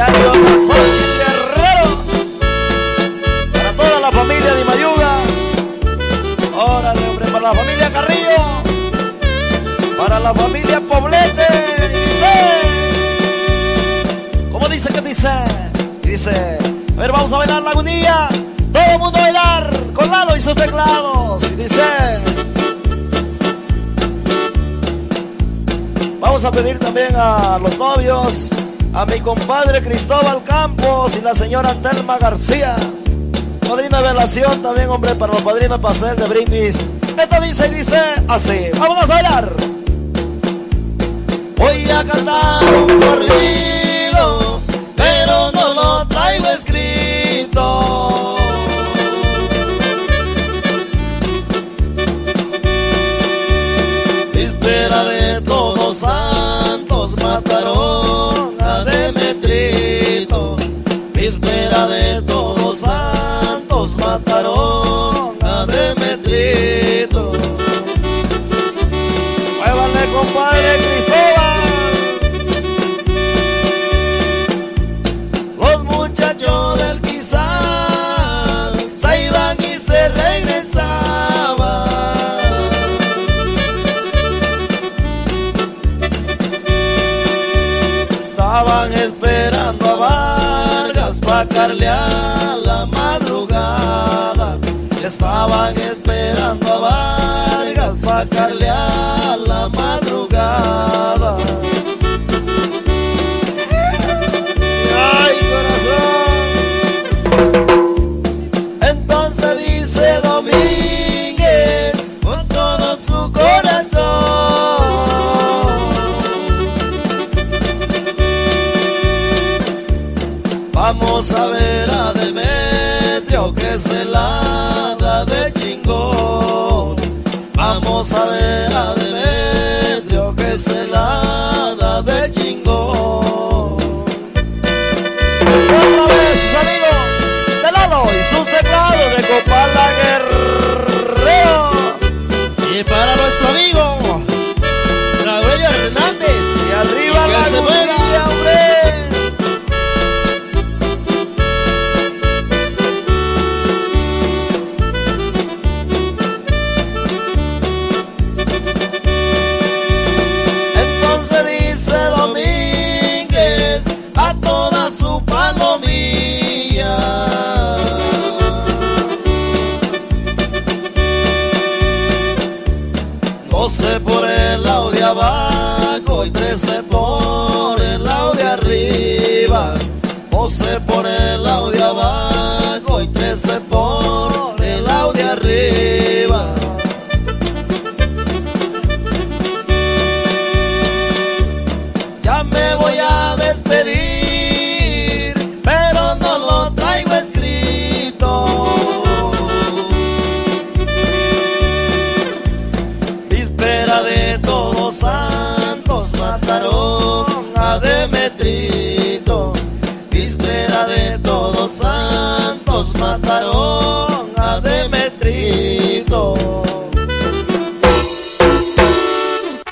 Mario Casochi Guerrero. Para toda la familia de Mayuga. Órale, hombre, para la familia Carrillo. Para la familia Poblete. Y dice, ¿cómo dice que dice? Y dice, a ver, vamos a bailar la agonía. Todo el mundo a bailar con Lalo y sus teclados. Y dice, vamos a pedir también a los novios, a mi compadre Cristóbal Campos y la señora Antelma García. Padrina de velación también, hombre, para los padrinos pastel de brindis. Esto dice y dice así. Vamos a bailar. Voy a cantar un corrido, pero no lo traigo escrito. Víspera de Todos Santos mataron a Demetrito. Víspera de Todos Santos mataron a Demetrito. Muévale, compadre Cristóbal. Los muchachos del quizás se iban y se regresaban. Estaban esperando a Vargas pa' carlear la madrugada. Estaban esperando a Vargas pa' carlear la madrugada. ¡Ay, corazón! Entonces dice Domínguez con todo su corazón: vamos a ver a Demetrio que se la da de chingón. Vamos a ver a Demetrio que se la da de chingón. Otra vez sus amigos de Lalo y sus teclados de Copala Guerrero. Y para nuestro amigo Raúl Hernández. Y arriba y la que se mueva, hombre. Por el lado de abajo y 13 por el lado de arriba. 12 por el lado de abajo y 13 por el lado de arriba. Ya me